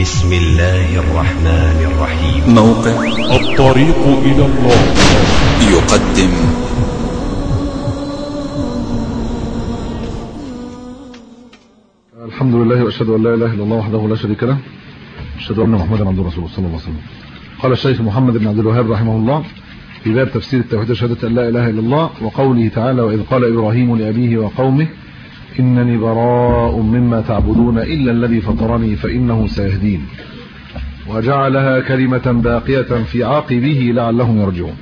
بسم الله الرحمن الرحيم. موقع الطريق إلى الله يقدم الحمد لله واشهد ان لا اله الا الله وحده لا شريك له واشهد ان محمدا عبده ورسوله صلى الله عليه وسلم. قال الشيخ محمد بن عبد الوهاب رحمه الله في باب تفسير التوحيد وشهاده ان لا اله الا الله وقوله تعالى: واذ قال ابراهيم لابيه وقومه انني براء مما تعبدون الا الذي فطرني فانه سيهدين وجعلها كلمه باقيه في عاقبه لعلهم يرجعون.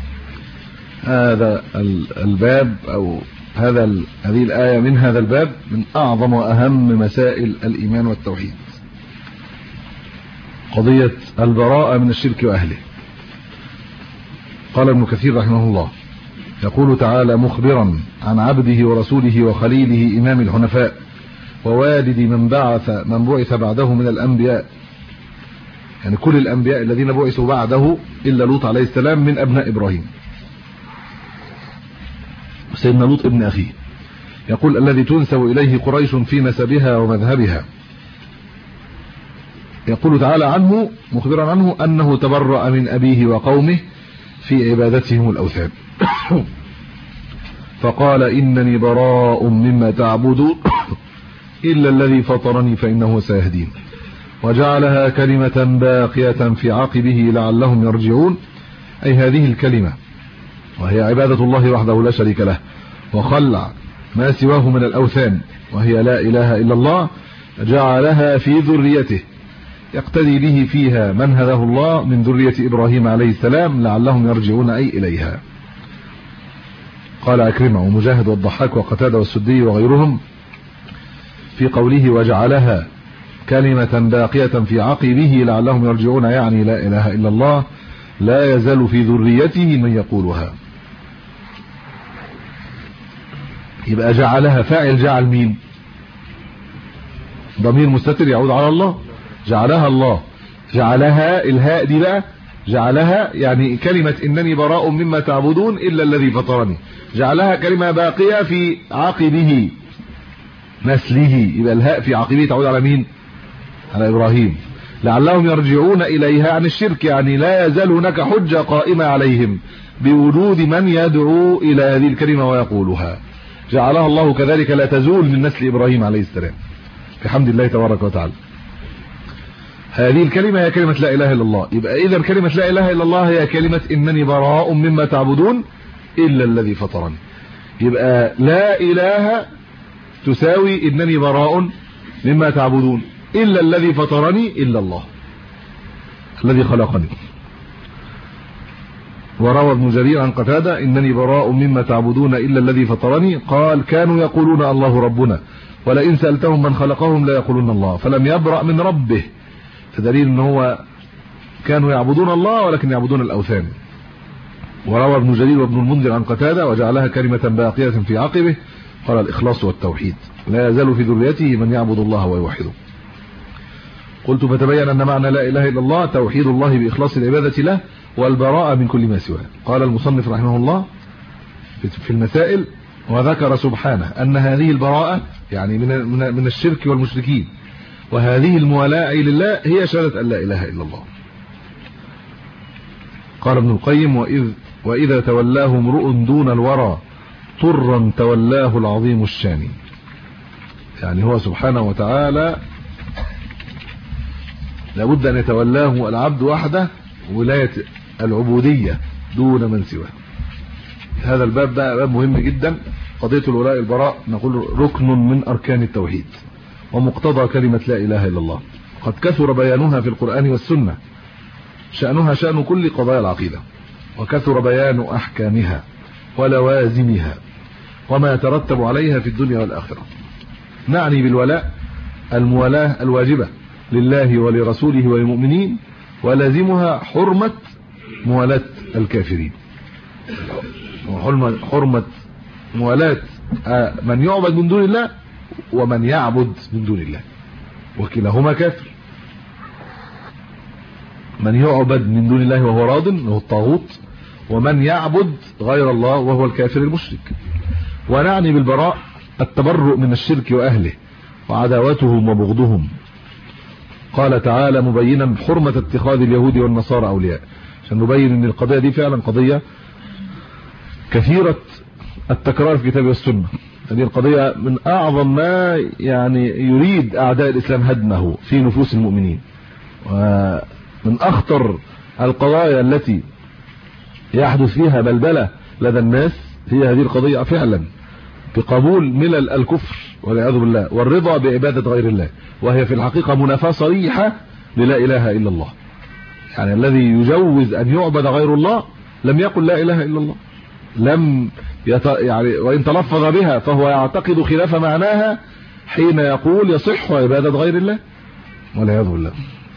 هذا الباب او هذه الآية من هذا الباب من أعظم وأهم مسائل الإيمان والتوحيد، قضية البراءة من الشرك وأهله. قال ابن كثير رحمه الله: يقول تعالى مخبرا عن عبده ورسوله وخليله إمام الحنفاء ووالد من بعث بعده من الأنبياء، يعني كل الأنبياء الذين بعثوا بعده إلا لوط عليه السلام من أبناء إبراهيم، سيدنا لوط ابن أخيه. يقول: الذي تنسب إليه قريش في نسبها ومذهبها. يقول تعالى عنه مخبرا عنه أنه تبرأ من أبيه وقومه في عبادتهم الأوثان فقال: إنني براء مما تعبدون إلا الذي فطرني فإنه سيهدين وجعلها كلمة باقية في عقبه لعلهم يرجعون. أي هذه الكلمة وهي عبادة الله وحده لا شريك له وخلع ما سواه من الأوثان وهي لا إله إلا الله، جعلها في ذريته يقتدي به فيها من هداه الله من ذرية إبراهيم عليه السلام لعلهم يرجعون أي إليها. قال عكرمة ومجاهد والضحاك وقتادة والسدي وغيرهم في قوله وجعلها كلمة باقية في عقبه لعلهم يرجعون، يعني لا إله إلا الله لا يزال في ذريته من يقولها. يبقى جعلها فاعل جعل مين؟ ضمير مستتر يعود على الله. جعلها الله، جعلها الهاء دي بقى جعلها يعني كلمة إنني براء مما تعبدون إلا الذي فطرني، جعلها كلمة باقية في عقبه نسله. يبقى الهاء في عقبه تعود على مين؟ على إبراهيم. لعلهم يرجعون إليها عن الشرك، يعني لا يزال هناك حجة قائمة عليهم بوجود من يدعو إلى هذه الكلمة ويقولها. جعلها الله كذلك لا تزول من نسل إبراهيم عليه السلام بحمد الله تبارك وتعالى. هذه الكلمة هي كلمة لا إله إلا الله. يبقى إذا كلمة لا إله إلا الله هي كلمة إنني براء مما تعبدون إلا الذي فطرني. يبقى لا إله تساوي إنني براء مما تعبدون إلا الذي فطرني إلا الله الذي خلقني. وروى ابن جرير عن قتادة إنني براء مما تعبدون إلا الذي فطرني قال: كانوا يقولون الله ربنا ولئن سألتهم من خلقهم لا يقولون الله، فلم يبرأ من ربه، فدليل ان هو كانوا يعبدون الله ولكن يعبدون الأوثان. وروى ابن جرير وابن المنذر عن قتادة وجعلها كلمة باقية في عقبه قال: الإخلاص والتوحيد لا يزال في ذريته من يعبد الله ويوحده. قلت: فتبين أن معنى لا إله إلا الله توحيد الله بإخلاص العبادة له والبراءة من كل ما سواه. قال المصنف رحمه الله في المسائل: وذكر سبحانه أن هذه البراءة يعني من الشرك والمشركين وهذه الموالاة لله هي شهادة أن لا إله إلا الله. قال ابن القيم: وإذا تولاه امرؤ دون الورى طرا تولاه العظيم الشان. يعني هو سبحانه وتعالى لابد أن يتولاه العبد وحده ولاية العبودية دون من سواه. هذا الباب بقى باب مهم جدا. قضية الولاء البراء نقول ركن من أركان التوحيد ومقتضى كلمة لا إله إلا الله. قد كثر بيانها في القرآن والسنة، شأنها شأن كل قضايا العقيدة، وكثر بيان أحكامها ولوازمها وما يترتب عليها في الدنيا والآخرة. نعني بالولاء الموالاة الواجبة لله ولرسوله وللمؤمنين، ولازمها حرمة موالاة الكافرين وحرمة موالاة من يعبد من دون الله ومن يعبد من دون الله، وكلاهما كافر. من يعبد من دون الله وهو راض وهو الطاغوت، ومن يعبد غير الله وهو الكافر المشرك. ونعني بالبراء التبرؤ من الشرك وأهله وعداوتهم وبغضهم قال تعالى مبينا حرمة اتخاذ اليهود والنصارى أولياء، عشان نبين ان القضية دي فعلا قضية كثيرة التكرار في الكتاب والسنة. هذه القضية من أعظم ما يعني يريد أعداء الإسلام هدمه في نفوس المؤمنين، ومن أخطر القضايا التي يحدث فيها بلبلة لدى الناس هي هذه القضية فعلا بقبول ملل الكفر والعياذ بالله والرضا بعبادة غير الله، وهي في الحقيقة منافاة صريحة للا إله إلا الله. يعني الذي يجوز أن يعبد غير الله لم يقل لا إله إلا الله، لم يعني وإن تلفظ بها فهو يعتقد خلاف معناها حين يقول يصح عبادة غير الله والعياذ بالله.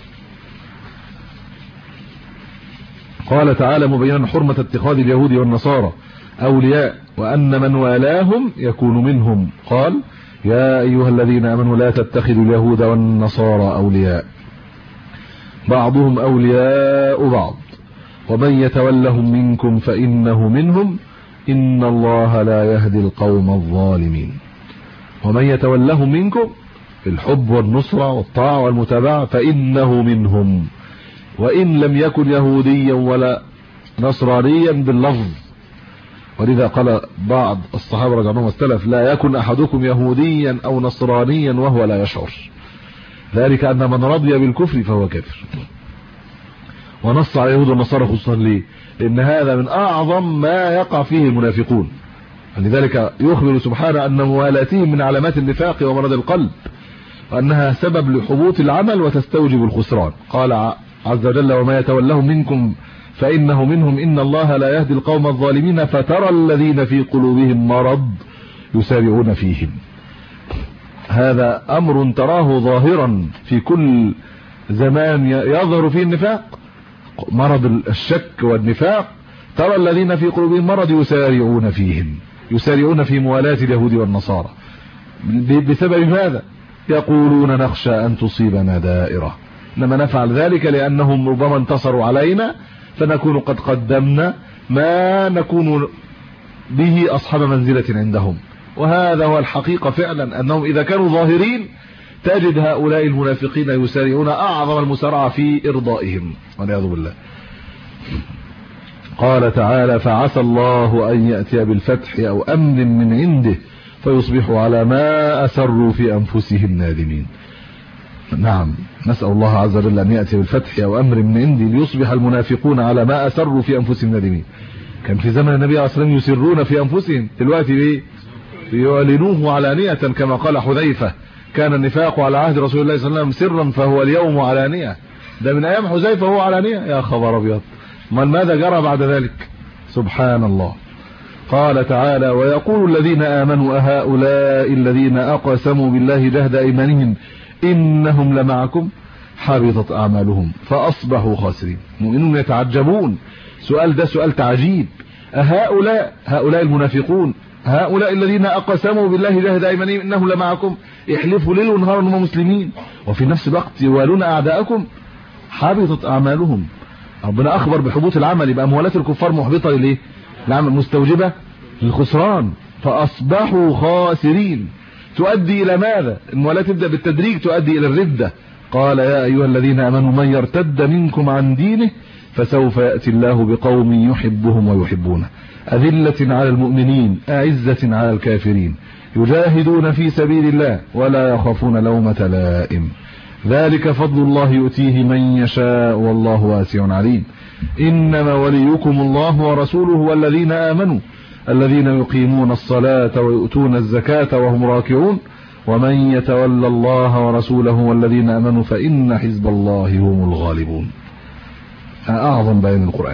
قال تعالى مبينا حرمة اتخاذ اليهود والنصارى أولياء وأن من والاهم يكون منهم. قال يا أيها الذين آمنوا لا تتخذوا اليهود والنصارى أولياء بعضهم أولياء بعض ومن يتولهم منكم فإنه منهم إن الله لا يهدي القوم الظالمين. ومن يتولهم منكم بالحب والنصرة والطاعة والمتابعة فإنه منهم، وإن لم يكن يهوديا ولا نصرانيا باللفظ. ولذا قال بعض الصحابة رضي الله عنهم والسلف لا يكن أحدكم يهوديا أو نصرانيا وهو لا يشعر، ذلك أن من رضي بالكفر فهو كافر. ونص على اليهود والنصارى خصوصا ليه؟ لأن هذا من أعظم ما يقع فيه المنافقون، لذلك يخبر سبحانه أن موالاتهم من علامات النفاق ومرض القلب، وأنها سبب لحبوط العمل وتستوجب الخسران. قال عز وجل وما يتولهم منكم فإنه منهم إن الله لا يهدي القوم الظالمين فترى الذين في قلوبهم مرض يسارعون فيهم. هذا أمر تراه ظاهرا في كل زمان يظهر فيه النفاق، مرض الشك والنفاق. ترى الذين في قلوبهم مرض يسارعون فيهم، يسارعون في موالاة اليهود والنصارى. بسبب ماذا؟ يقولون نخشى أن تصيبنا دائرة، إنما نفعل ذلك لأنهم ربما انتصروا علينا فنكون قد قدمنا ما نكون به أصحاب منزلة عندهم. وهذا هو الحقيقة فعلا، أنهم إذا كانوا ظاهرين تجد هؤلاء المنافقين يسارعون أعظم المسارعة في إرضائهم والعياذ بالله. قال تعالى فعسى الله أن يأتي بالفتح أو أمن من عنده فيصبحوا على ما أسروا في أنفسهم نادمين. نعم، نسأل الله عز وجل أن يأتي بالفتح أو أمر من عنده ليصبح المنافقون على ما أسروا في أنفسهم نادمين. كان في زمن النبي عليه الصلاة والسلام يسرون في أنفسهم، دلوقتي ليه؟ يعلنوه علانية كما قال حذيفة كان النفاق على عهد رسول الله صلى الله عليه وسلم سرا فهو اليوم علانية. ده من أيام حذيفة هو علانية، يا خبر أبيض، ماذا جرى بعد ذلك؟ سبحان الله. قال تعالى ويقول الذين آمنوا أهؤلاء الذين أقسموا بالله جهد أيمانهم إنهم لمعكم حبطت أعمالهم فأصبحوا خاسرين. المؤمنون يتعجبون، سؤال ده سؤال تعجيب. هؤلاء المنافقون، هؤلاء الذين أقسموا بالله جهد أيمانهم إنهم لمعكم، يحلفوا ليل ونهار أنهم مسلمين وفي نفس الوقت يوالون أعداءكم، حبطت أعمالهم. ربنا أخبر بحبوط العمل، يبقى موالاة الكفار محبطة ليه؟ العمل مستوجبة للخسران، فأصبحوا خاسرين. تؤدي إلى ماذا؟ الموالاة تبدأ بالتدريج، تؤدي إلى الردة. قال يا أيها الذين آمنوا من يرتد منكم عن دينه فسوف يأتي الله بقوم يحبهم ويحبونه أذلة على المؤمنين أعزة على الكافرين يجاهدون في سبيل الله ولا يخافون لومة لائم ذلك فضل الله يؤتيه من يشاء والله واسع عليم. إنما وليكم الله ورسوله والذين آمنوا الذين يقيمون الصلاة ويؤتون الزكاة وهم راكعون ومن يتولى الله ورسوله والذين آمنوا فإن حزب الله هم الغالبون. أعظم بيان القرآن.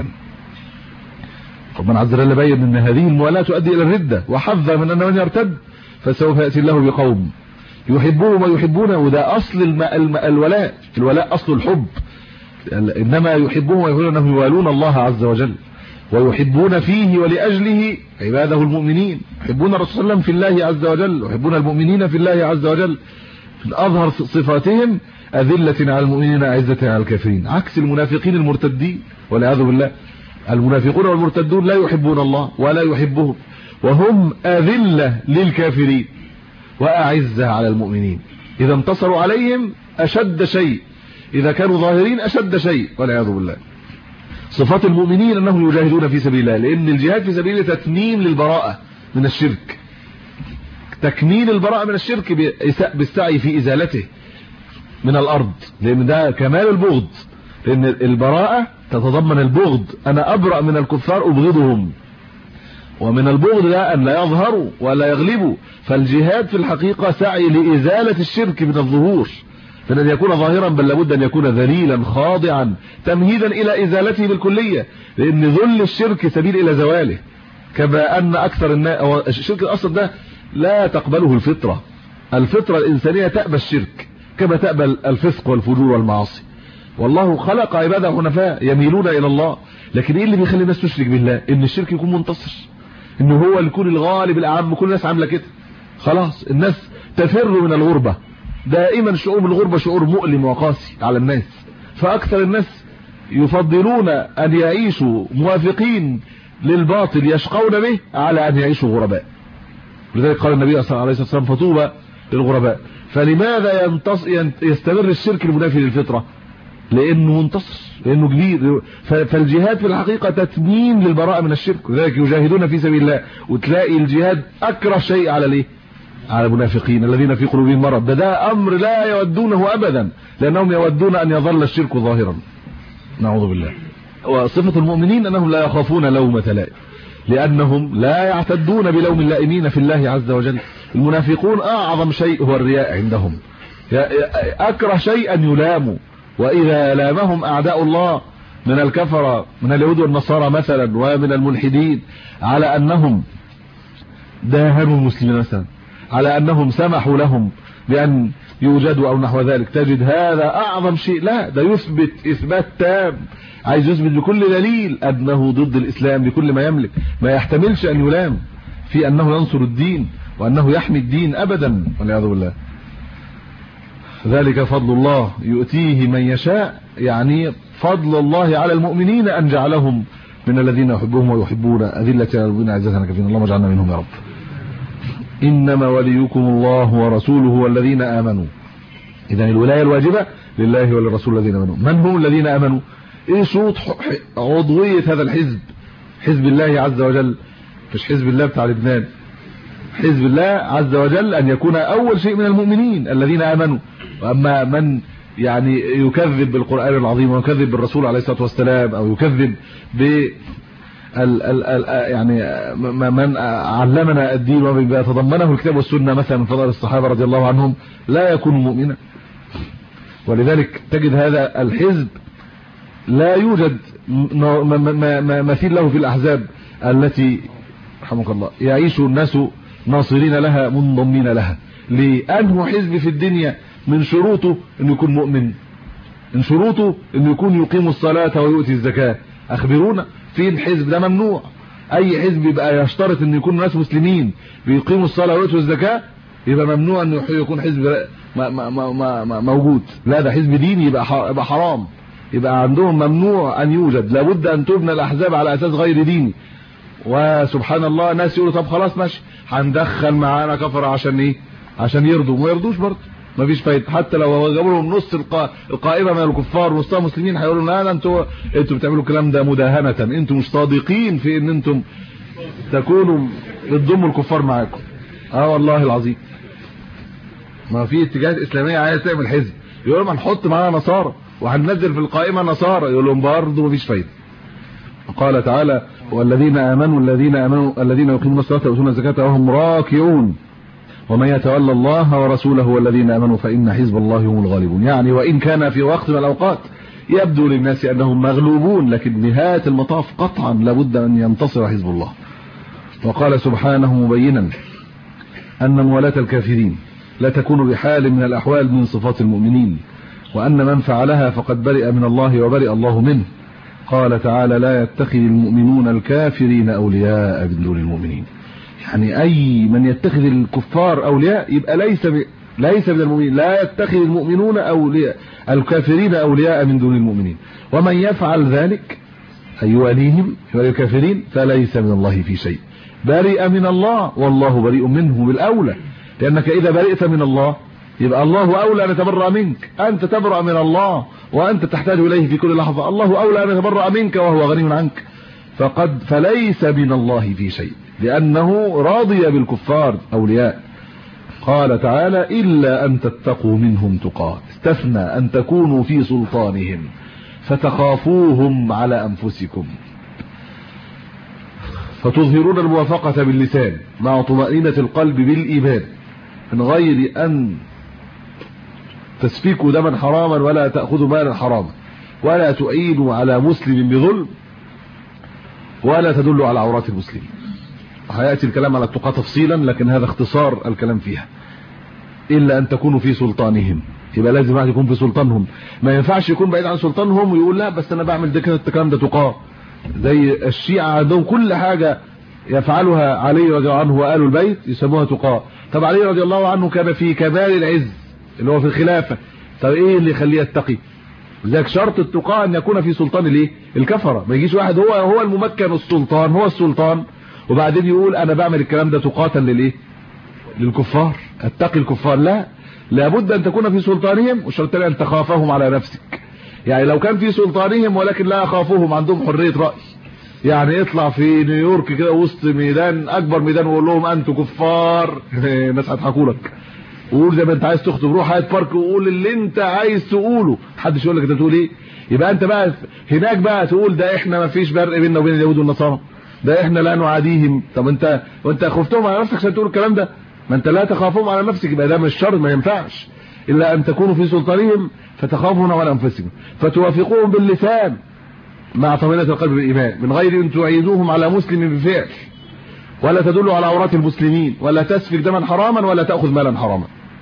ربنا عز وجل بين أن هذه الموالاة تؤدي إلى الردة، وحذر من أن من يرتد فسوف يأتي الله بقوم يحبون ويحبونه، وده أصل الولاء أصل الحب. إنما يحبون ويحبون أنهم يوالون الله عز وجل ويحبون فيه ولأجله عباده المؤمنين، يحبون الرسول صلى الله عليه وسلم في الله عز وجل ويحبون المؤمنين في الله عز وجل. من أظهر صفاتهم أذلة على المؤمنين أعزة على الكافرين، عكس المنافقين المرتدين والعياذ بالله. المنافقون والمرتدون لا يحبون الله ولا يحبهم، وهم أذلة للكافرين وأعزة على المؤمنين. إذا انتصروا عليهم أشد شيء إذا كانوا ظاهرين أشد شيء والعياذ بالله. صفات المؤمنين أنهم يجاهدون في سبيل الله، لأن الجهاد في سبيل الله تتميم للبراءة من الشرك، تكميل البراءة من الشرك بالسعي في إزالته من الأرض، لأن ده كمال البغض، لأن البراءة تتضمن البغض، أنا أبرأ من الكفار أبغضهم، ومن البغض ده أن لا يظهروا ولا يغلبوا. فالجهاد في الحقيقة سعي لإزالة الشرك من الظهور، فلن يكون ظاهرا بل لابد أن يكون ذليلا خاضعا تمهيدا إلى إزالته بالكلية، لأن ذل الشرك سبيل إلى زواله. كما أن أكثر الناس الشرك الأصل ده لا تقبله الفطرة، الفطرة الإنسانية تأبى الشرك كما تأبى الفسق والفجور والمعاصي. والله خلق عباده حنفاء يميلون إلى الله، لكن إيه اللي بيخلي الناس تشرك بالله؟ إن الشرك يكون منتصر، إنه هو اللي يكون الغالب الأعم. كل الناس عاملة كده، خلاص الناس تفر من الغربة. دائما شعور الغربة شعور مؤلم وقاسي على الناس، فأكثر الناس يفضلون أن يعيشوا موافقين للباطل يشقون به على أن يعيشوا غرباء. لذلك قال النبي صلى الله عليه وسلم فطوبى للغرباء. فلماذا يستمر الشرك المنافي للفطرة؟ لأنه منتصر، لأنه كبير. فالجهاد في الحقيقة تتميم للبراءة من الشرك، لذلك يجاهدون في سبيل الله. وتلاقي الجهاد أكره شيء على ليه؟ على المنافقين الذين في قلوبهم مرض. ده أمر لا يودونه أبدا، لأنهم يودون أن يظل الشرك ظاهرا، نعوذ بالله. وصفة المؤمنين أنهم لا يخافون لومة لائم، لأنهم لا يعتدون بلوم اللائمين في الله عز وجل. المنافقون أعظم شيء هو الرياء عندهم، أكره شيء أن يلاموا. وإذا لامهم أعداء الله من الكفرة من اليهود والنصارى مثلا ومن الملحدين على أنهم داهنوا المسلمين مثلا، على أنهم سمحوا لهم بأن يوجدوا أو نحو ذلك، تجد هذا أعظم شيء. لا، ده يثبت إثبات تام، عايز يثبت بكل دليل أنه ضد الإسلام بكل ما يملك، ما يحتملش أن يلام في أنه ينصر الدين وأنه يحمي الدين أبدا والعياذ بالله. ذلك فضل الله يؤتيه من يشاء، يعني فضل الله على المؤمنين أن جعلهم من الذين يحبهم ويحبون، أذلة على المؤمنين عزة كفين. اللهم اجعلنا منهم يا رب. إنما وليكم الله ورسوله والذين آمنوا. إذن الولاية الواجبة لله وللرسول الذين آمنوا. من هم الذين آمنوا؟ إيه شروط عضوية هذا الحزب؟ حزب الله عز وجل، مش حزب الله بتاع لبنان. حزب الله عز وجل أن يكون أول شيء من المؤمنين الذين آمنوا. وأما من يعني يكذب بالقرآن العظيم ويكذب بالرسول عليه الصلاة والسلام، أو يكذب ب يعني من علمنا الدين وما يتضمنه الكتاب والسنة مثلا من فضائل الصحابة رضي الله عنهم، لا يكون مؤمنا. ولذلك تجد هذا الحزب لا يوجد مثيل له في الأحزاب التي رحمك الله يعيش الناس ناصرين لها منضمين لها. لأنه حزب في الدنيا من شروطه أن يكون مؤمن، من شروطه أن يكون يقيم الصلاة ويؤتي الزكاة. أخبرونا فين حزب ده ممنوع؟ أي حزب يبقى يشترط أن يكون ناس مسلمين بيقيموا الصلاة ويؤتوا الزكاة يبقى ممنوع أن يكون حزب موجود. لا، ده حزب ديني يبقى حرام، يبقى عندهم ممنوع أن يوجد. لابد أن تبنى الأحزاب على أساس غير ديني. وسبحان الله ناس يقولوا طب خلاص ماشي هندخل معانا كفرة عشان ايه؟ عشان يرضوا. ما يرضوش برضه، ما فيش فايده. حتى لو جابوا لهم نص القائمه من الكفار ونصها مسلمين هيقولوا لا انتوا بتعملوا الكلام ده مداهنه، انتوا مش صادقين في ان انتم تكونوا بتضموا الكفار معاكم. والله العظيم ما في اتجاهات اسلاميه عايزه تعمل حزب، يقولوا ما نحط معانا نصارى وهننزل في القائمه نصارى، يقول لهم برضه ما فيش فايده. قال تعالى والذين آمنوا الذين يقيمون الصلاة ويؤتون الزكاة وهم راكعون ومن يتولى الله ورسوله والذين آمنوا فإن حزب الله هم الغالبون. يعني وإن كان في وقت من الأوقات يبدو للناس أنهم مغلوبون، لكن نهاية المطاف قطعا لابد أن ينتصر حزب الله. وقال سبحانه مبينا أن موالاة الكافرين لا تكون بحال من الأحوال من صفات المؤمنين، وأن من فعلها فقد برئ من الله وبرئ الله منه. قال تعالى لا يتخذ المؤمنون الكافرين أولياء من دون المؤمنين. يعني أي من يتخذ الكفار أولياء يبقى ليس من المؤمنين. لا يتخذ المؤمنون الكافرين أولياء من دون المؤمنين، ومن يفعل ذلك أي يواليهم الكافرين فليس من الله في شيء. برئ من الله والله بريء منه بالأولى، لأنك إذا برئت من الله يبقى الله أولى أن يتبرأ منك. أنت تبرأ من الله وأنت تحتاج إليه في كل لحظة. الله أولى أن يتبرأ منك وهو غني عنك. فليس من الله في شيء، لأنه راضي بالكفار أولياء. قال تعالى إلا أن تتقوا منهم تقاه، استثنى أن تكونوا في سلطانهم فتخافوهم على أنفسكم، فتظهرون الموافقة باللسان مع طمأنينة القلب بالإيمان من غير أن تسفكوا دما حراما ولا تأخذوا مالا حراما ولا تعينوا على مسلم بظلم ولا تدلوا على عورات المسلمين. هيأتي الكلام على التقى تفصيلا، لكن هذا اختصار الكلام فيها. إلا أن تكونوا في سلطانهم، يبقى لازم واحد يكون في سلطانهم. ما ينفعش يكون بعيد عن سلطانهم ويقول لا بس أنا بعمل ده كده الكلام ده تقاه. زي الشيعة عندهم كل حاجة يفعلها علي رضي الله عنه وآل البيت يسموها تقاه. طب علي رضي الله عنه كان في كمال العز اللي هو في الخلافة، طب ايه اللي يخليه يتقي؟ ذاك شرط التقاء ان يكون في سلطان الايه؟ الكفرة. ما يجيش واحد هو الممكن السلطان، هو السلطان، وبعدين يقول انا بعمل الكلام ده تقاة للايه؟ للكفار، اتقي الكفار. لا، لابد ان تكون في سلطانهم، والشرط الثاني ان تخافهم على نفسك. يعني لو كان في سلطانهم ولكن لا يخافوهم، عندهم حرية رأي، يعني يطلع في نيويورك كده وسط ميدان اكبر ميدان ويقول لهم انتوا كفار الناس هيضحكوا لك. وقول زي ما انت عايز تخطب، روح هات بارك وقول اللي انت عايز تقوله، محدش يقول لك انت بتقول ايه. يبقى انت بقى هناك بقى تقول ده احنا ما فيش فرق بيننا وبين اليهود والنصارى، ده احنا لا نعاديهم. طب وانت خفتهم على نفسك عشان تقول الكلام ده؟ ما انت لا تخافهم على نفسك، يبقى ده مش شرط، ما ينفعش. الا ان تكونوا في سلطانهم فتخافون على انفسكم فتوافقوهم باللسان مع طمأنينة القلب بالإيمان من غير ان تعيدوهم على مسلم بفعل، ولا تدلوا على عورات المسلمين، ولا تسفك دما حراما، ولا تأخذ مالا حراما.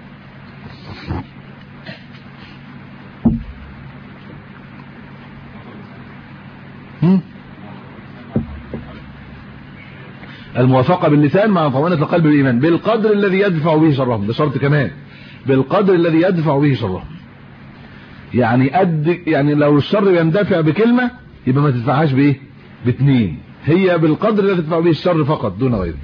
الموافقة باللسان مع طمأنينة القلب بالإيمان بالقدر الذي يدفع به شرهم. ده شرط كمان، بالقدر الذي يدفع به شرهم. يعني لو الشر يندفع بكلمة يبقى ما تدفعهاش بايه؟ باثنين. هي بالقدر الذي تدفع به الشر فقط دون غيره.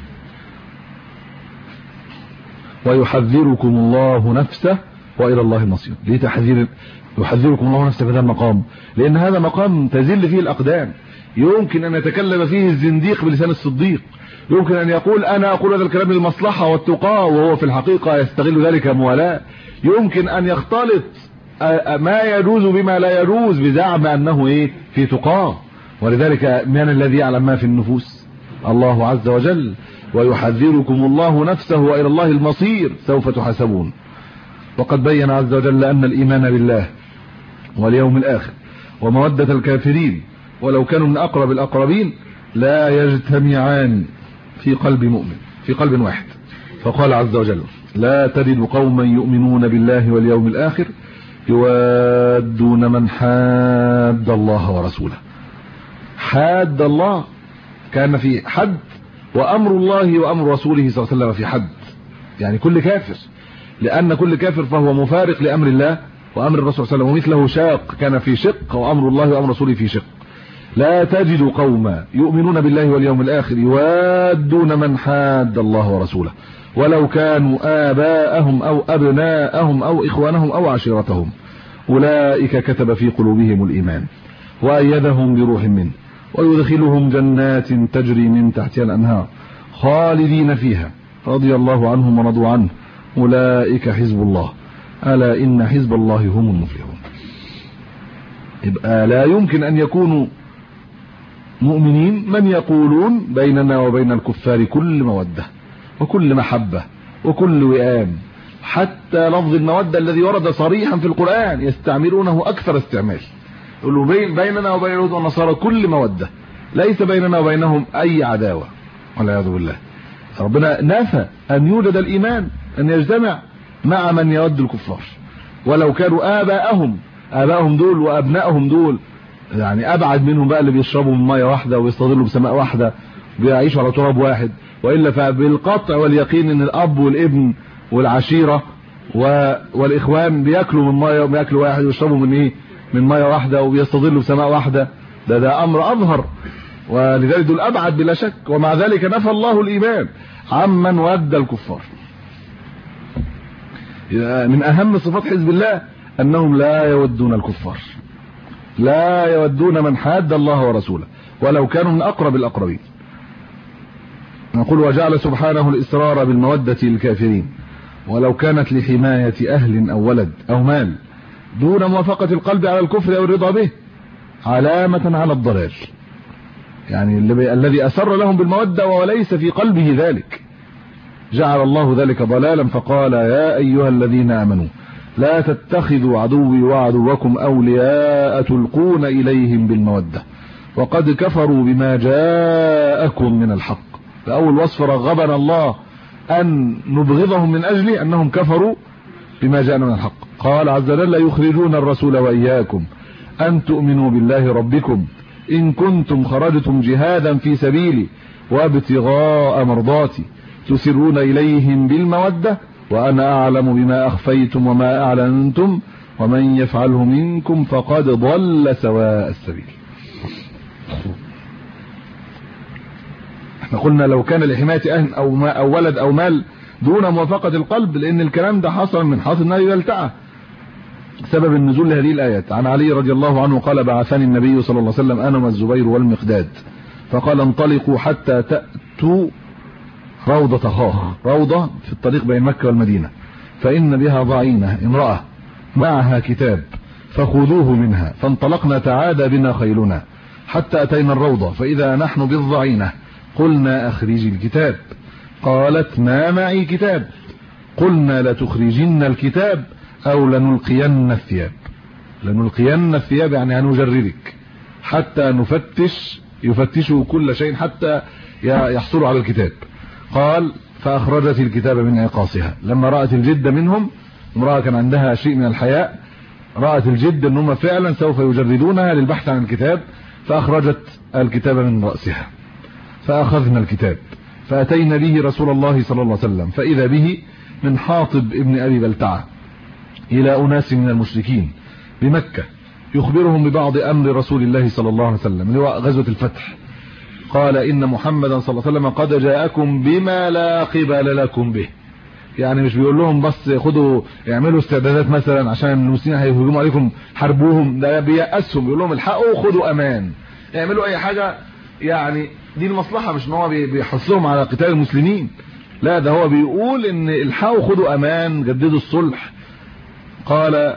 ويحذركم الله نفسه وإلى الله المصير. ليه تحذير؟ يحذركم الله نفسه في هذا المقام، لأن هذا مقام تزل فيه الأقدام. يمكن أن يتكلم فيه الزنديق بلسان الصديق، يمكن أن يقول أنا أقول هذا الكلام للمصلحة والتقى وهو في الحقيقة يستغل ذلك موالاة. يمكن أن يختلط ما يجوز بما لا يجوز بزعم أنه إيه؟ في تقى. ولذلك من الذي يعلم ما في النفوس؟ الله عز وجل. ويحذركم الله نفسه وإلى الله المصير، سوف تحاسبون. وقد بين عز وجل أن الإيمان بالله واليوم الآخر ومودة الكافرين ولو كانوا من أقرب الأقربين لا يجتمعان في قلب مؤمن، في قلب واحد. فقال عز وجل لا تجد قوما يؤمنون بالله واليوم الآخر يوادون من حاد الله ورسوله. حاد الله كان في حد، وأمر الله وأمر رسوله صلى الله عليه وسلم في حد، يعني كل كافر، لأن كل كافر فهو مفارق لأمر الله وأمر الرسول صلى الله عليه وسلم، ومثله شاق كان في شق وأمر الله وأمر رسوله في شق. لا تجد قوما يؤمنون بالله واليوم الآخر يوادون من حاد الله ورسوله ولو كانوا آباءهم أو أبناءهم أو إخوانهم أو عشيرتهم أولئك كتب في قلوبهم الإيمان وأيدهم بروح منه ويدخلهم جنات تجري من تحتها الأنهار خالدين فيها رضي الله عنهم ورضوا عنه أولئك حزب الله ألا إن حزب الله هم المفلحون. يبقى لا يمكن أن يكونوا مؤمنين من يقولون بيننا وبين الكفار كل مودة وكل محبة وكل وئام، حتى لفظ المودة الذي ورد صريحا في القرآن يستعملونه أكثر استعمال. يقولوا بيننا وبين اليهود والنصارى كل مودة، ليس بيننا وبينهم أي عداوة والعياذ بالله. ربنا نفى أن يوجد الإيمان أن يجتمع مع من يود الكفار ولو كانوا آباءهم دول وأبنائهم دول، يعني أبعد منهم بقى اللي بيشربوا من مية واحدة ويستظلوا بسماء واحدة ويعيشوا على تراب واحد، وإلا فبالقطع واليقين أن الأب والابن والعشيرة والإخوان بيأكلوا من مية وبيأكلوا واحد ويشربوا من إيه؟ من مية واحدة وبيستظلوا بسماء واحدة. ده أمر أظهر، ولذلك دول أبعد بلا شك. ومع ذلك نفى الله الإيمان عمن ود الكفار. من أهم صفات حزب الله أنهم لا يودون الكفار، لا يودون من حاد الله ورسوله ولو كانوا من أقرب الأقربين. نقول وجعل سبحانه الإصرار بالمودة للكافرين ولو كانت لحماية أهل أو ولد أو مال دون موافقة القلب على الكفر أو الرضا به علامة على الضلال. يعني الذي أسر لهم بالمودة وليس في قلبه ذلك جعل الله ذلك ضلالا، فقال يا أيها الذين آمنوا لا تتخذوا عدوي وعدوكم أولياء تلقون إليهم بالمودة وقد كفروا بما جاءكم من الحق. فأول وصف رغبنا الله أن نبغضهم من أجل أنهم كفروا بما جاءنا من الحق. قال عز وجل يخرجون الرسول وإياكم أن تؤمنوا بالله ربكم إن كنتم خرجتم جهادا في سبيلي وابتغاء مرضاتي تسرون إليهم بالمودة وأنا أعلم بما أخفيتم وما أعلنتم ومن يفعله منكم فقد ضل سواء السبيل. احنا قلنا لو كان لحماية أهل أو ولد أو مال دون موافقة القلب، لأن الكلام ده حصل من حاصل النار يلتعه. سبب النزول لهذه الآيات عن علي رضي الله عنه قال بعثني النبي صلى الله عليه وسلم أنا والزبير والمقداد فقال انطلقوا حتى تأتوا روضة خاخ، روضة في الطريق بين مكة والمدينة، فإن بها ضعينة امرأة معها كتاب فخذوه منها. فانطلقنا تعادى بنا خيلنا حتى أتينا الروضة فإذا نحن بالضعينة قلنا أخرجي الكتاب. قالت ما معي كتاب. قلنا لتخرجن الكتاب أو لنلقين الثياب. لنلقين الثياب يعني هنجردك حتى يفتشوا كل شيء حتى يحصلوا على الكتاب. قال فأخرجت الكتاب من عقاصها. لما رأت الجد منهم، امرأة كان عندها شيء من الحياء، رأت الجد أنهم فعلا سوف يجردونها للبحث عن الكتاب، فأخرجت الكتاب من رأسها. فأخذنا الكتاب فأتينا به رسول الله صلى الله عليه وسلم فإذا به من حاطب ابن أبي بلتعة إلى أناس من المشركين بمكة يخبرهم ببعض أمر رسول الله صلى الله عليه وسلم اللي هو غزوة الفتح. قال إن محمدا صلى الله عليه وسلم قد جاءكم بما لا قبل لكم به. يعني مش بيقول لهم بس خدوا اعملوا استعدادات مثلا عشان المسلمين هيهجموا عليكم حاربوهم، ده بيأسهم بيقول لهم الحقوا خدوا امان، اعملوا اي حاجه، يعني دي المصلحه، مش ان هو بيحثهم على قتال المسلمين، لا ده هو بيقول ان الحقوا خدوا امان جددوا الصلح. قال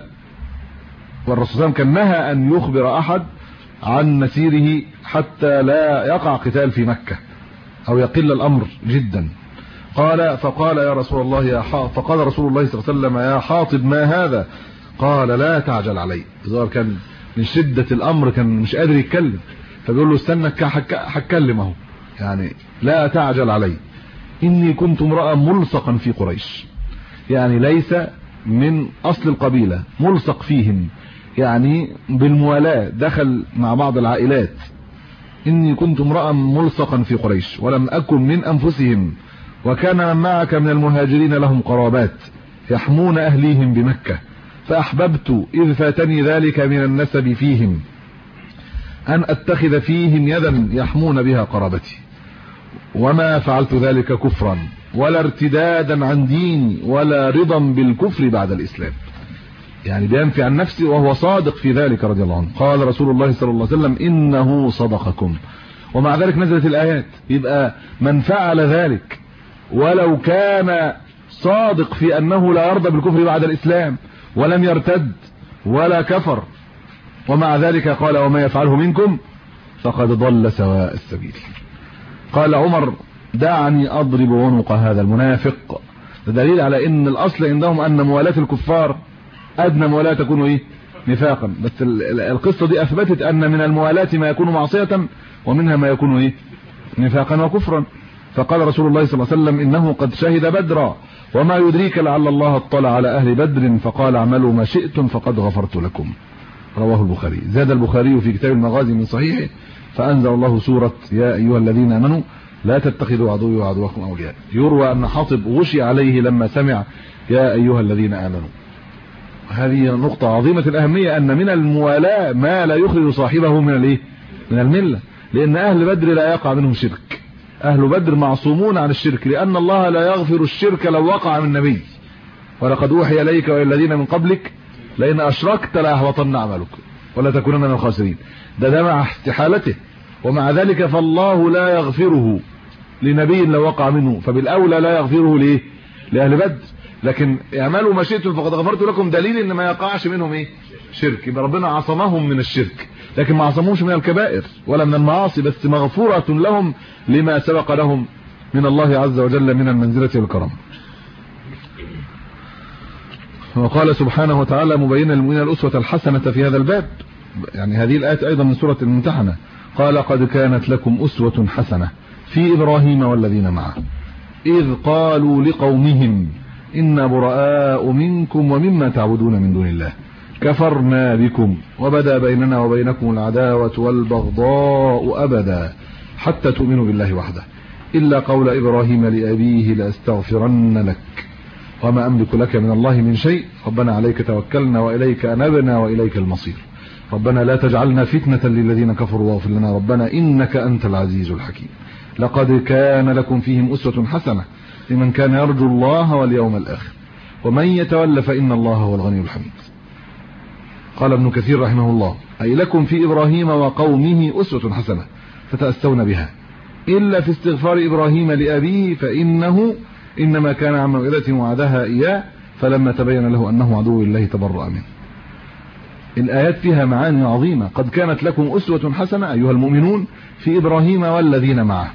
والرسول صلى الله عليه وسلم كان نهى ان يخبر احد عن مسيره حتى لا يقع قتال في مكة او يقل الامر جدا. قال فقال يا رسول الله فقال رسول الله صلى الله عليه وسلم يا حاطب ما هذا؟ قال لا تعجل علي. الظاهر كان من شدة الامر كان مش قادر يتكلم، فبيقول له استنى هتكلم اهو، يعني لا تعجل علي اني كنت امرأ ملصقا في قريش، يعني ليس من اصل القبيلة، ملصق فيهم يعني بالموالاة، دخل مع بعض العائلات. إني كنت امرأ ملصقا في قريش ولم أكن من أنفسهم، وكان من معك من المهاجرين لهم قرابات يحمون أهليهم بمكة، فأحببت إذ فاتني ذلك من النسب فيهم أن أتخذ فيهم يدا يحمون بها قرابتي، وما فعلت ذلك كفرا ولا ارتدادا عن ديني ولا رضا بالكفر بعد الإسلام. يعني بينفي عن نفسه وهو صادق في ذلك رضي الله عنه. قال رسول الله صلى الله عليه وسلم إنه صدقكم، ومع ذلك نزلت الآيات. يبقى من فعل ذلك ولو كان صادق في أنه لا يرضى بالكفر بعد الإسلام ولم يرتد ولا كفر، ومع ذلك قال وما يفعله منكم فقد ضل سواء السبيل. قال عمر دعني أضرب عنق هذا المنافق. ده دليل على ان الاصل عندهم ان موالاة الكفار ادنى موالاة تكون نفاقا، بس القصة دي اثبتت ان من الموالاة ما يكون معصية ومنها ما يكون نفاقا وكفرا. فقال رسول الله صلى الله عليه وسلم انه قد شهد بدرا وما يدريك لعل الله اطلع على اهل بدر فقال اعملوا ما شئتم فقد غفرت لكم. رواه البخاري. زاد البخاري في كتاب المغازي من صحيحه فانزل الله سورة يا ايها الذين امنوا لا تتخذوا عدوي وعدوكم اولياء. يروى ان حاطب غشي عليه لما سمع يا ايها الذين امنوا. هذه نقطة عظيمة الاهمية، ان من الموالاة ما لا يخرج صاحبه من الملة، لان اهل بدر لا يقع منهم شرك. اهل بدر معصومون عن الشرك، لان الله لا يغفر الشرك لو وقع من نبي. ولقد اوحي اليك والى الذين من قبلك لئن اشركت لاحبطن عملك ولا تكونن من الخاسرين. ده مع استحالته، ومع ذلك فالله لا يغفره لنبي لو وقع منه، فبالاولى لا يغفره ليه؟ لاهل بدر. لكن اعملوا ما شئتم فقد غفرت لكم، دليل ان ما يقعش منهم ايه؟ شرك. يبقى ربنا عصمهم من الشرك، لكن ما عصموش من الكبائر ولا من المعاصي، بس مغفورة لهم لما سبق لهم من الله عز وجل من المنزلة والكرم. وقال سبحانه وتعالى مبينا للمؤمنين الأسوة الحسنة في هذا الباب، يعني هذه الآية أيضا من سورة الممتحنة، قال قد كانت لكم أسوة حسنة في إبراهيم والذين معه إذ قالوا لقومهم إنا براء منكم ومما تعبدون من دون الله كفرنا بكم وبدا بيننا وبينكم العداوة والبغضاء أبدا حتى تؤمنوا بالله وحده إلا قول إبراهيم لأبيه لأستغفرن لك وما أملك لك من الله من شيء ربنا عليك توكلنا وإليك أنبنا وإليك المصير ربنا لا تجعلنا فتنة للذين كفروا واغفر لنا ربنا إنك أنت العزيز الحكيم لقد كان لكم فيهم أسوة حسنة لمن كان يرجو الله واليوم الآخر ومن يتولى فإن الله هو الغني الحميد. قال ابن كثير رحمه الله أي لكم في إبراهيم وقومه أسوة حسنة فتأسون بها إلا في استغفار إبراهيم لأبيه فإنه إنما كان عن موعظة وعدها إياه فلما تبين له أنه عدو الله تبرأ منه. الآيات فيها معاني عظيمة. قد كانت لكم أسوة حسنة أيها المؤمنون في إبراهيم والذين معه.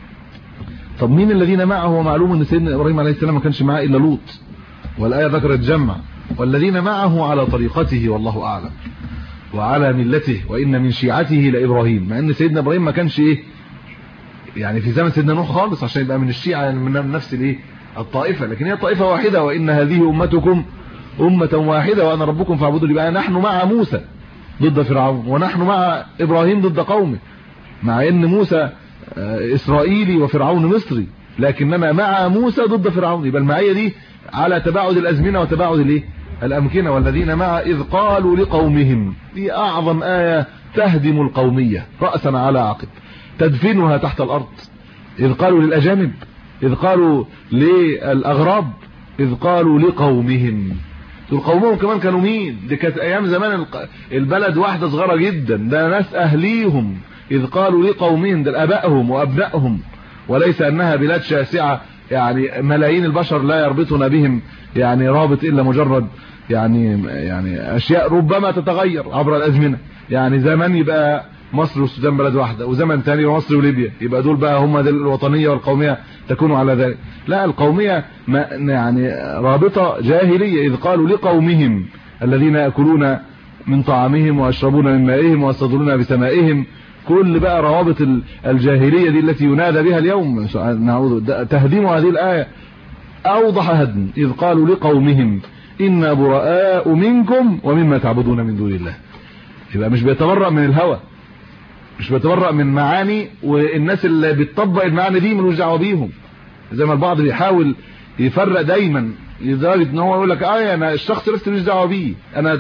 طب مين الذين معه؟ هو معلوم أن سيدنا إبراهيم عليه السلام ما كانش معه إلا لوط، والآية ذكرت جمع والذين معه على طريقته والله أعلم وعلى ملته وإن من شيعته لإبراهيم، مع أن سيدنا إبراهيم ما كانش إيه يعني في زمن سيدنا نوح خالص عشان يبقى من الشيعة يعني من نفس الإيه الطائفة، لكن هي طائفة واحدة وإن هذه أمتكم أمة واحدة وأنا ربكم فاعبدوا. يبقى نحن مع موسى ضد فرعون ونحن مع إبراهيم ضد قومه، مع أن موسى إسرائيلي وفرعون مصري، لكننا مع موسى ضد فرعون. يبقى المعية دي على تباعد الأزمنة وتباعد الايه الأمكنة. والذين مع إذ قالوا لقومهم، دي أعظم آية تهدم القومية رأسا على عقب، تدفنها تحت الأرض. إذ قالوا للأجانب، إذ قالوا للأغراب، إذ قالوا لقومهم. دول قومهم كمان كانوا مين؟ دي كانت أيام زمان البلد واحدة صغيرة جدا، ده ناس أهليهم. إذ قالوا لقومهم، ده أبائهم وأبنائهم، وليس أنها بلاد شاسعة يعني ملايين البشر لا يربطنا بهم يعني رابط إلا مجرد يعني أشياء ربما تتغير عبر الأزمنة. يعني زمن يبقى مصر والسودان بلد واحدة، وزمن ثاني مصر وليبيا، يبقى دول بقى هم الوطنية والقومية تكون على ذلك. لا، القومية يعني رابطة جاهلية. إذ قالوا لقومهم الذين يأكلون من طعامهم ويشربون من مائهم ويصطادون بسمائهم، كل بقى روابط الجاهلية دي التي ينادى بها اليوم. نعوذ تهديم هذه الآية أوضح هدم. إذ قالوا لقومهم إنا براء منكم ومما تعبدون من دون الله. يبقى مش بيتبرأ من الهوى، مش بيتبرأ من معاني، والناس اللي بتطبق المعاني دي ملوش دعوه بيهم، زي ما البعض بيحاول يفرق دايما لدرجه ان هو يقول لك انا الشخص نفسه ملوش دعوه بيه، انا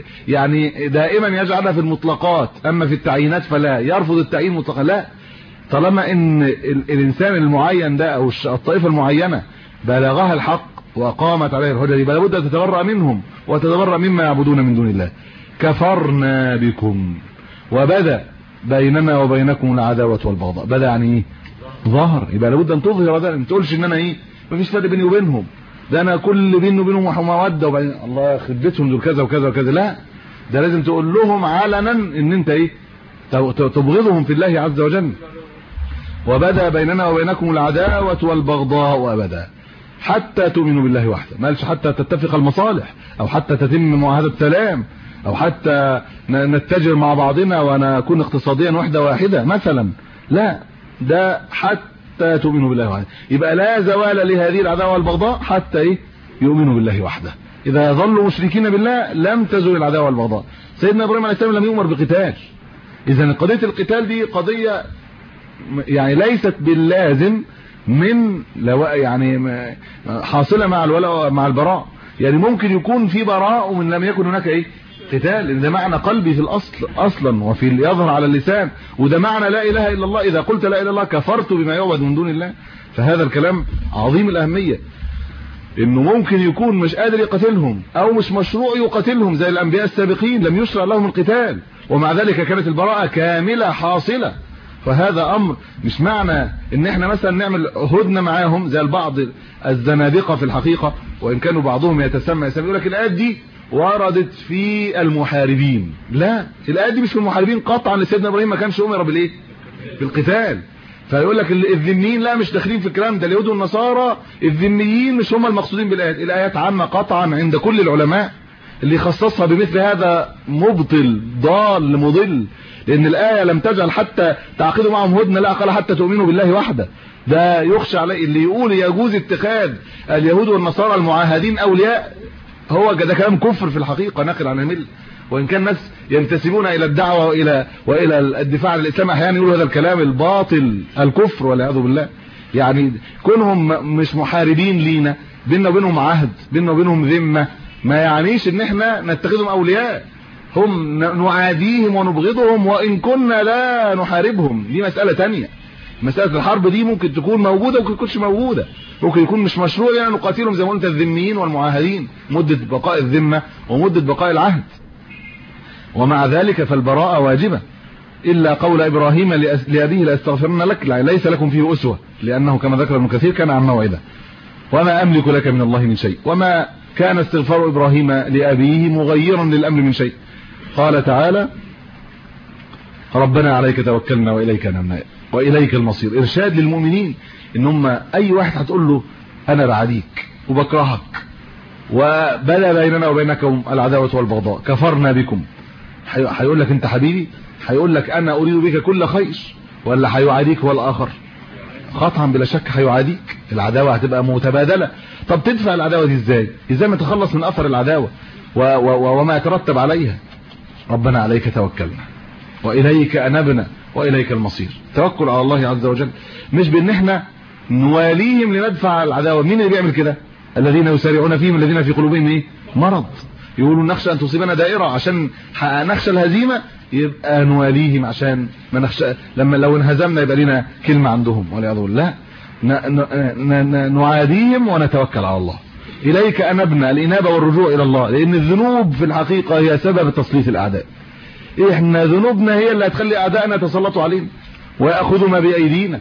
يعني دائما يجعلها في المطلقات، اما في التعيينات فلا، يرفض التعيين مطلقا. لا، طالما ان الانسان المعين ده او الطائفه المعينه بلغها الحق وقامت عليه الحجه، يبقى لابد ان تتبرأ منهم وتتبرأ مما يعبدون من دون الله. كفرنا بكم وبدا بيننا وبينكم العداوه والبغضاء. بدا يعني ايه؟ ظهر. يبقى لابد ان تظهر ده، ما تقولش ان انا ايه مفيش فرق بيني وبينهم، ده انا كل بيني وبينهم موده وبين الله خدتهم دول كذا وكذا وكذا. لا، ده لازم تقول لهم علنا ان انت ايه تبغضهم في الله عز وجل. وبدا بيننا وبينكم العداوه والبغضاء ابدا حتى تؤمنوا بالله وحده. ما قالش حتى تتفق المصالح او حتى تتم معاهده سلام او حتى نتجر مع بعضنا ونكون اقتصاديا وحده واحده مثلا. لا، ده حتى تؤمنوا بالله وحده. يبقى لا زوال لهذه العداوه والبغضاء حتى ايه يؤمنوا بالله وحده. اذا ظلوا مشركين بالله لم تزول العداوه والبغضاء. سيدنا ابراهيم عليه السلام لم يؤمر بقتال. اذا قضيه القتال دي قضيه يعني ليست باللازم من يعني حاصله مع الولاء مع البراء. يعني ممكن يكون في براء ومن لم يكن هناك ايه قتال، لان ده معنى قلبي في الاصل اصلا وفي يظهر على اللسان، وده معنى لا اله الا الله. اذا قلت لا اله الا الله كفرت بما يعبد من دون الله. فهذا الكلام عظيم الاهميه. انه ممكن يكون مش قادر يقاتلهم او مش مشروع يقاتلهم زي الانبياء السابقين لم يشرع لهم القتال، ومع ذلك كانت البراءة كاملة حاصلة. فهذا امر مش معنى ان احنا مثلا نعمل هدنة معاهم زي البعض الزنادقة في الحقيقة، وان كانوا بعضهم يتسمى يقول لك الايات دي وردت في المحاربين. لا، الايات دي مش في المحاربين قطعا، لسيدنا ابراهيم ما كانش امر بالايه؟ بالقتال. فيقول لك الذميين لا مش داخلين في الكلام ده، اليهود والنصارى الذميين مش هم المقصودين بالايات. الايات عامه قطعا عند كل العلماء، اللي يخصصها بمثل هذا مبطل ضال مضل، لان الايه لم تجعل حتى تعقدوا معهم هدنه، لا قال حتى تؤمنوا بالله وحده. ده يخشى عليه اللي يقول يجوز اتخاذ اليهود والنصارى المعاهدين اولياء، هو ده كلام كفر في الحقيقه ناقل عن المله. وان كان الناس ينتسبون الى الدعوه والى الدفاع عن الاسلام احيانا يقولوا هذا الكلام الباطل الكفر والعياذ بالله. يعني كونهم مش محاربين لينا، بيننا وبينهم عهد، بيننا وبينهم ذمه، ما يعنيش ان احنا نتخذهم اولياء. هم نعاديهم ونبغضهم وان كنا لا نحاربهم، دي مساله تانية. مساله الحرب دي ممكن تكون موجوده وممكن تكونش موجوده، ممكن يكون مش مشروع يعني نقاتلهم زي ما قلت الذميين والمعاهدين مده بقاء الذمه ومده بقاء العهد. ومع ذلك فالبراءه واجبه، الا قول ابراهيم لابيه لاستغفرن لك ليس لكم فيه اسوه، لانه كما ذكر ابن كثير كان عن موعده. وما املك لك من الله من شيء، وما كان استغفار ابراهيم لابيه مغيرا للامر من شيء. قال تعالى ربنا عليك توكلنا واليك انبنا واليك المصير. ارشاد للمؤمنين ان هم اي واحد هتقول له انا بعاديك وبكرهك وبدا بيننا وبينكم العداوه والبغضاء كفرنا بكم، هيقول لك انت حبيبي؟ هيقول لك انا اريد بك كل خير؟ ولا هيعاديك هو الاخر؟ قطعا بلا شك هيعاديك، العداوه هتبقى متبادله. طب تدفع العداوه دي ازاي؟ ازاي نتخلص من اثر العداوه وما يترتب عليها؟ ربنا عليك توكلنا واليك انبنا واليك المصير. توكل على الله عز وجل مش بان احنا نواليهم لندفع العداوه. مين اللي بيعمل كده؟ الذين يسارعون فيهم الذين في قلوبهم ايه؟ مرض، يقولوا نخشى ان تصيبنا دائره عشان نخشى الهزيمه، يبقى نواليهم عشان ما نخشى لما لو انهزمنا يبقى لنا كلمه عندهم والعياذ بالله. نعاديهم ونتوكل على الله. اليك انبنا، الانابه والرجوع الى الله، لان الذنوب في الحقيقه هي سبب تسليط الاعداء. احنا ذنوبنا هي اللي هتخلي اعدائنا يتسلطوا علينا وياخذوا ما بايدينا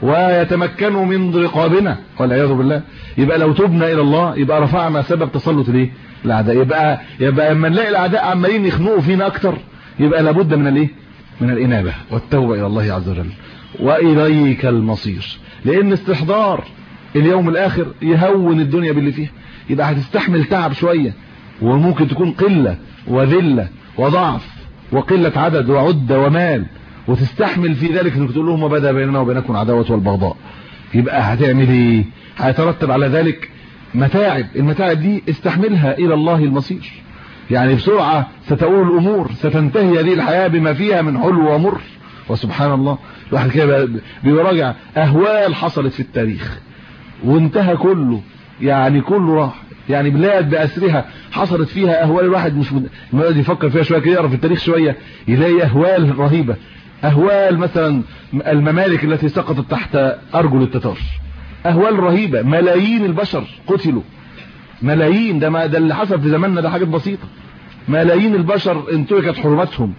ويتمكنوا من رقابنا والعياذ بالله. يبقى لو تبنا الى الله يبقى رفعنا سبب تسلط الايه؟ الاعداء. يبقى لما نلاقي الاعداء عمالين يخنقوا فينا اكتر، يبقى لابد من الايه؟ من الانابه والتوبه الى الله عز وجل. واليك المصير، لان استحضار اليوم الاخر يهون الدنيا باللي فيها. يبقى هتستحمل تعب شويه، وممكن تكون قله وذله وضعف وقله عدد وعده ومال، وتستحمل في ذلك انك تقول لهم وبدا بيننا وبينكم عداوه والبغضاء. يبقى هتعمل ايه؟ هيترتب على ذلك متاعب. المتاعب دي استحملها الى الله المصير. يعني بسرعه ستؤول الامور، ستنتهي هذه الحياه بما فيها من حلو ومر. وسبحان الله الواحد كده بيراجع اهوال حصلت في التاريخ وانتهى كله، يعني كله راح. يعني بلاد باسرها حصلت فيها اهوال الواحد مش يقعد يفكر فيها شويه كده، يقرا في التاريخ شويه يلاقي اهوال رهيبه. اهوال مثلا الممالك التي سقطت تحت ارجل التتار، اهوال رهيبه. ملايين البشر قتلوا، ملايين. ده اللي حصل في زماننا ده حاجات بسيطه. ملايين البشر انتهكت حرمتهم،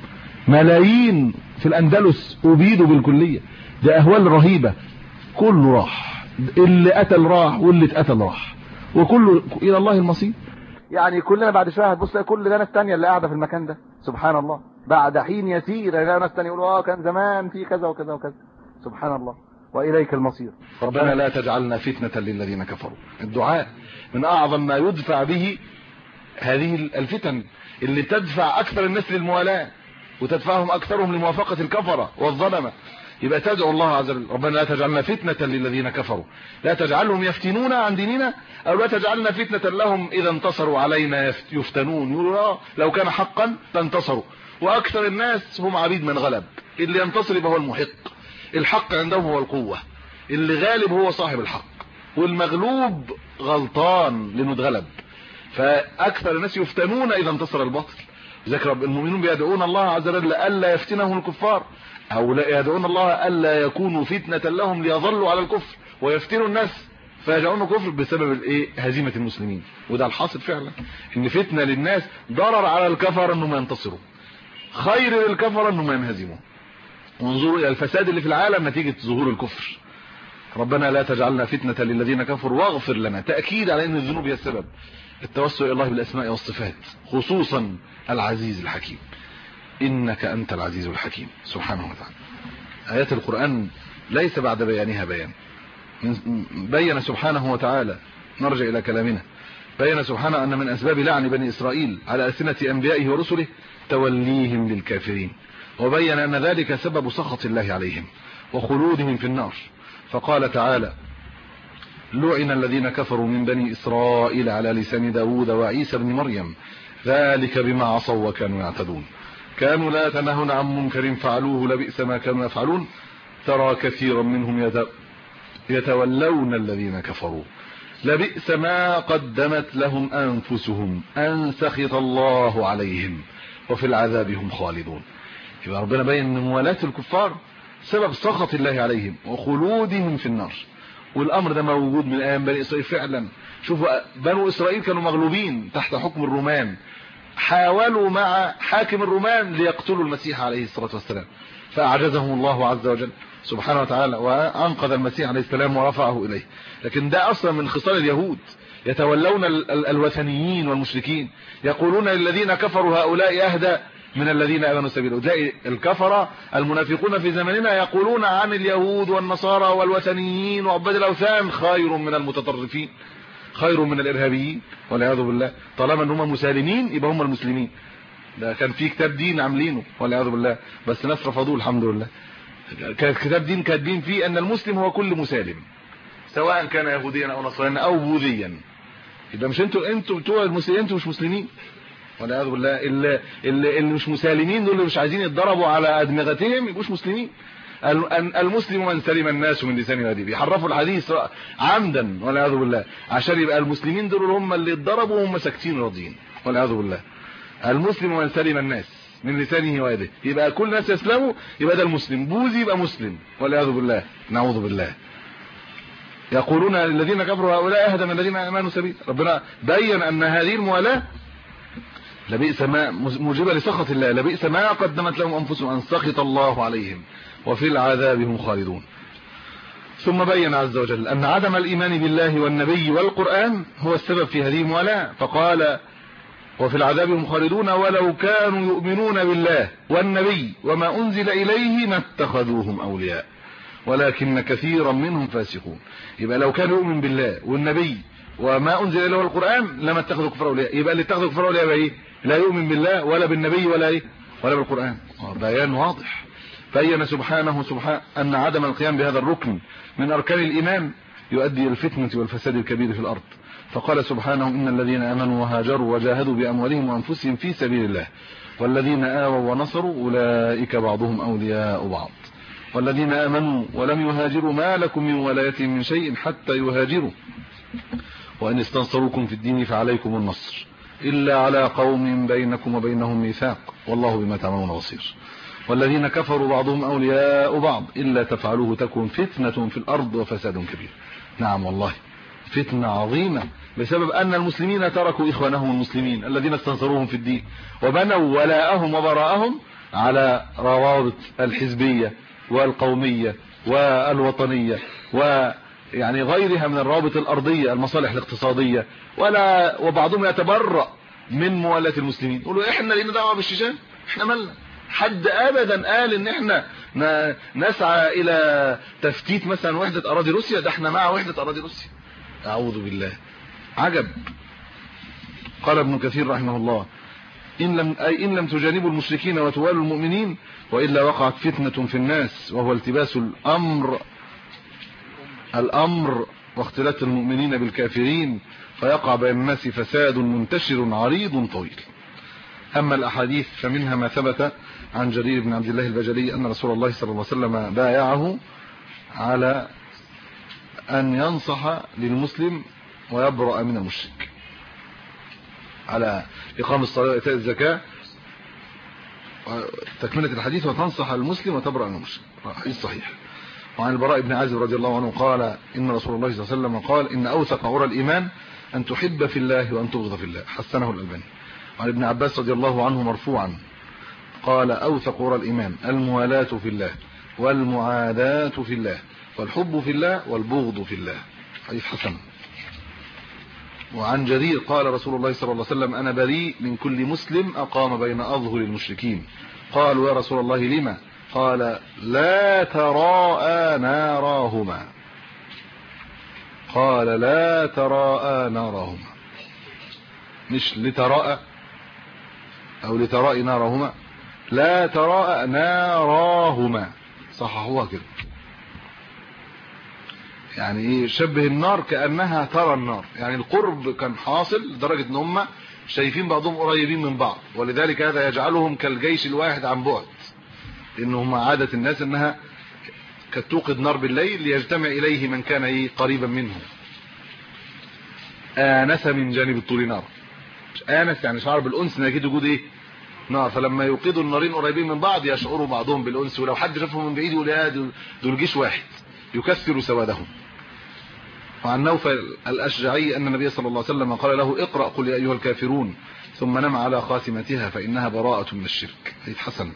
ملايين في الاندلس ابيدوا بالكليه. ده اهوال رهيبه. كله راح، اللي قتل راح واللي اتقتل راح، وكله الى الله المصير. يعني كلنا بعد شويه هتبص كل ده ناس ثانيه اللي قاعده في المكان ده، سبحان الله. بعد حين يسير يلاقي ناس ثانيه يقولوا كان زمان في كذا وكذا وكذا، سبحان الله. واليك المصير. ربنا لا تجعلنا فتنه للذين كفروا. الدعاء من اعظم ما يدفع به هذه الفتن اللي تدفع اكثر الناس للموالاه وتدفعهم اكثرهم لموافقه الكفره والظلمه. يبقى تدعو الله عز وجل ربنا لا تجعلنا فتنه للذين كفروا، لا تجعلهم يفتنون عن ديننا، او لا تجعلنا فتنه لهم اذا انتصروا علينا يفتنون. يقولوا لو كان حقا لانتصروا. واكثر الناس هم عبيد من غلب. اللي ينتصر يبقى هو المحق. الحق عندهم هو القوه، اللي غالب هو صاحب الحق، والمغلوب غلطان لانه اتغلب. فاكثر الناس يفتنون اذا انتصر الباطل. ذكر المؤمنون بيدعون الله عز وجل الا يفتنهم الكفار، او لا يدعون الله الا يكونوا فتنه لهم ليظلوا على الكفر ويفتنوا الناس فيرجعون كفر بسبب الايه هزيمه المسلمين. وده الحاصل فعلا، ان فتنه للناس، ضرر على الكفر انهم ينتصروا، خير للكفر انهم ينهزموا. وانظروا الى الفساد اللي في العالم نتيجه ظهور الكفر. ربنا لا تجعلنا فتنه للذين كفروا واغفر لنا، تاكيد على ان الذنوب هي السبب. التوسل الى الله بالاسماء والصفات، خصوصا العزيز الحكيم، انك انت العزيز الحكيم سبحانه وتعالى. ايات القران ليس بعد بيانها بيان، بين سبحانه وتعالى، نرجع الى كلامنا، بين سبحانه ان من اسباب لعن بني اسرائيل على ألسنة انبيائه ورسله توليهم للكافرين، وبين ان ذلك سبب سخط الله عليهم وخلودهم في النار. فقال تعالى: لعن الذين كفروا من بني اسرائيل على لسان داود وعيسى بن مريم ذلك بما عصوا وكانوا يعتدون كانوا لا يتناهون عن منكر فعلوه لبئس ما كانوا يفعلون ترى كثيرا منهم يتولون الذين كفروا لبئس ما قدمت لهم انفسهم ان سخط الله عليهم وفي العذاب هم خالدون. يبقى ربنا بين ان موالاة الكفار سبب سخط الله عليهم وخلودهم في النار، والامر ده موجود من ايام بني اسرائيل فعلا. شوفوا بنو اسرائيل كانوا مغلوبين تحت حكم الرومان، حاولوا مع حاكم الرومان ليقتلوا المسيح عليه الصلاه والسلام، فاعجزهم الله عز وجل سبحانه وتعالى وانقذ المسيح عليه السلام ورفعه اليه. لكن ده اصلا من خصال اليهود، يتولون الوثنيين والمشركين، يقولون للذين كفروا هؤلاء اهدى من الذين امنوا سبيلا. وتلاقي الكفره المنافقون في زماننا يقولون عن اليهود والنصارى والوثنيين وعباد الاوثان خير من المتطرفين، خير من الارهابيين والعياذ بالله. طالما ان هم مسالمين يبقى هم المسلمين. ده كان في كتاب دين عاملينه والعياذ بالله، بس ناس رفضوه الحمد لله. كان كتاب دين كاتبين فيه ان المسلم هو كل مسالم، سواء كان يهوديا او نصرانيا او بوذيا. يبقى مش انتوا بتوع المسلمين، انتوا مش مسلمين والعياذ بالله. اللي مش مسالمين دول اللي مش عايزين يتضربوا على ادمغتهم يبقوش مسلمين. المسلم من سلم الناس من لسانه ويده، بيحرفوا الحديث عمدا والعياذ بالله عشان يبقى المسلمين دول هم اللي اتضربوا وهم ساكتين راضيين والعياذ بالله. المسلم من سلم الناس من لسانه ويده، يبقى كل الناس يسلموا يبقى ده المسلم، بوذي يبقى مسلم والعياذ بالله، نعوذ بالله. يقولون الذين كفروا هؤلاء اهدى من الذين امنوا سبيلا. ربنا بين ان هذه الموالاه لبئس ما موجبه لسخط الله، لبئس ما قدمت لهم انفسهم ان سخط الله عليهم وفي العذاب هم خالدون. ثم بين عز وجل ان عدم الايمان بالله والنبي والقران هو السبب في هذه الموالاه، فقال: وفي العذاب هم خالدون ولو كانوا يؤمنون بالله والنبي وما انزل اليه ما اتخذوهم اولياء ولكن كثيرا منهم فاسقون. يبقى لو كانوا يؤمن بالله والنبي وما انزل اليه القران لما اتخذوا كفار اولياء. يبقى اللي اتخذوا كفار اولياء ايه؟ لا يؤمن بالله ولا بالنبي ولا ايه ولا بالقران. بيان واضح. بين سبحانه ان عدم القيام بهذا الركن من اركان الايمان يؤدي الى الفتنه والفساد الكبير في الارض. فقال سبحانه: ان الذين امنوا وهاجروا وجاهدوا باموالهم وانفسهم في سبيل الله والذين آووا ونصروا اولئك بعضهم اولياء بعض والذين امنوا ولم يهاجروا ما لكم من ولايتهم من شيء حتى يهاجروا وان استنصروكم في الدين فعليكم النصر الا على قوم بينكم وبينهم ميثاق والله بما تعملون بصير. والذين كفروا بعضهم اولياء بعض الا تفعلوه تكن فتنه في الارض وفساد كبير. نعم والله فتنه عظيمه بسبب ان المسلمين تركوا اخوانهم المسلمين الذين استنصروهم في الدين وبنوا ولاءهم وبراءهم على روابط الحزبيه والقوميه والوطنيه ويعني غيرها من الروابط الارضيه، المصالح الاقتصاديه، وبعضهم يتبرأ من موالاه المسلمين، يقولوا احنا لينا دعوه بالشيشان، احنا مالنا. حد ابدا قال ان احنا نسعى الى تفتيت مثلا وحده اراضي روسيا؟ ده احنا مع وحده اراضي روسيا. اعوذ بالله. عجب. قال ابن كثير رحمه الله: إن لم تجانبوا المشركين وتوالوا المؤمنين وإلا وقعت فتنة في الناس وهو التباس الأمر واختلاط المؤمنين بالكافرين فيقع بين الناس فساد منتشر عريض طويل. أما الأحاديث فمنها ما ثبت عن جرير بن عبد الله البجلي أن رسول الله صلى الله عليه وسلم بايعه على أن ينصح للمسلم ويبرأ من المشرك، على إقام الصلاة وإيتاء الزكاة، تكملة الحديث وتنصح المسلم وتبرأ من المشرك. حديث صحيح. وعن البراء بن عازب رضي الله عنه قال إن رسول الله صلى الله عليه وسلم قال إن أوثق عرى الإيمان أن تحب في الله وأن تبغض في الله، حسنه الألباني. وعن ابن عباس رضي الله عنه مرفوعا قال أوثق عرى الإيمان الموالاة في الله والمعاداة في الله والحب في الله والبغض في الله، حديث حسن. وعن جرير قال رسول الله صلى الله عليه وسلم أنا بريء من كل مسلم أقام بين أظهر المشركين. قالوا يا رسول الله لما؟ قال لا تراءى ناراهما. قال لا تراءى ناراهما، مش لتراءى أو لتراءى نارهما، لا تراءى ناراهما، صححوها كده. يعني ايه؟ شبه النار كأنها ترى النار، يعني القرب كان حاصل لدرجة ان هم شايفين بعضهم قريبين من بعض، ولذلك هذا يجعلهم كالجيش الواحد عن بعد، لانهم عادة الناس انها كتوقد نار بالليل ليجتمع اليه من كان ايه قريبا منه. آنس من جانب الطول نار، آنس يعني شعر بالأنس ان يجد وجود ايه نار، فلما يوقدوا النارين قريبين من بعض يشعروا بعضهم بالأنس، ولو حد شافهم من بعيد يقول يا دول جيش واحد يكثر سوادهم. وعن نوفل الأشجعي أن النبي صلى الله عليه وسلم قال له اقرأ قل يا أيها الكافرون ثم نم على خاتمتها فإنها براءة من الشرك، حديث حسن.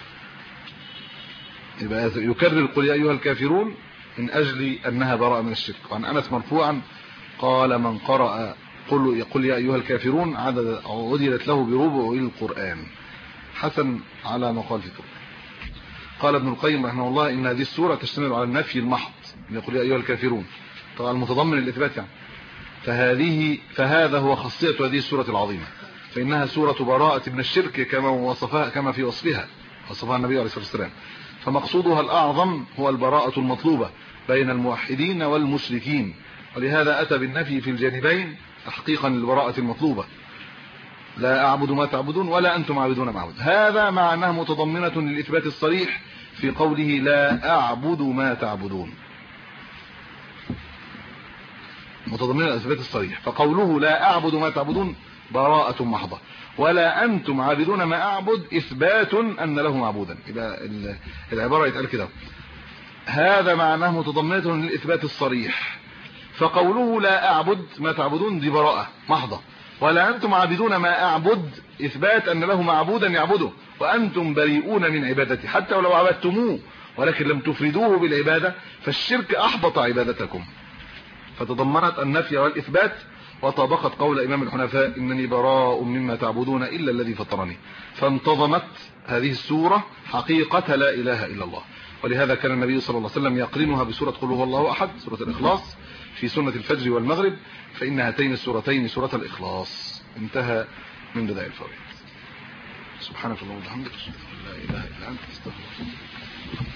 يبقى يكرر قل يا أيها الكافرون من أجل أنها براءة من الشرك. وعن أنس مرفوعا قال من قرأ قل يا أيها الكافرون عدلت له بربع القرآن، حسن على مقال في الكتب. قال ابن القيم رحمه الله إن هذه السورة تشتمل على النفي المحض، يقول يا أيها الكافرون طبعا متضمن الإثبات يعني، فهذا هو خاصية هذه السورة العظيمة، فإنها سورة براءة من الشرك كما في وصفها النبي عليه الصلاة والسلام. فمقصودها الأعظم هو البراءة المطلوبة بين الموحدين والمشركين، ولهذا أتى بالنفي في الجانبين تحقيقا للبراءة المطلوبة. لا أعبد ما تعبدون ولا أنتم عابدون ما أعبد، هذا مع أنها متضمنة للإثبات الصريح في قوله لا أعبد ما تعبدون، متضمنة للإثبات الصريح. فقوله لا أعبد ما تعبدون براءة محضة، ولا أنتم عابدون ما أعبد إثبات أن له معبودا. يبقى العبارة يتقال كده، هذا معناه متضمنة للإثبات الصريح. فقوله لا أعبد ما تعبدون دي براءة محضة، ولا أنتم عابدون ما أعبد إثبات أن له معبودا يعبده، وأنتم بريئون من عبادته حتى ولو عبدتموه ولكن لم تفردوه بالعبادة فالشرك أحبط عبادتكم. فتضمنت النفي والإثبات وطابقت قول إمام الحنفاء إنني براء مما تعبدون إلا الذي فطرني. فانتظمت هذه السورة حقيقة لا إله إلا الله، ولهذا كان النبي صلى الله عليه وسلم يقرنها بسورة قل هو الله أحد، سورة الإخلاص في سنة الفجر والمغرب، فإن هاتين السورتين سورة الإخلاص. انتهى من بداية الفوائد. سبحانك اللهم وبحمدك، لا إله إلا أنت، استغفرك.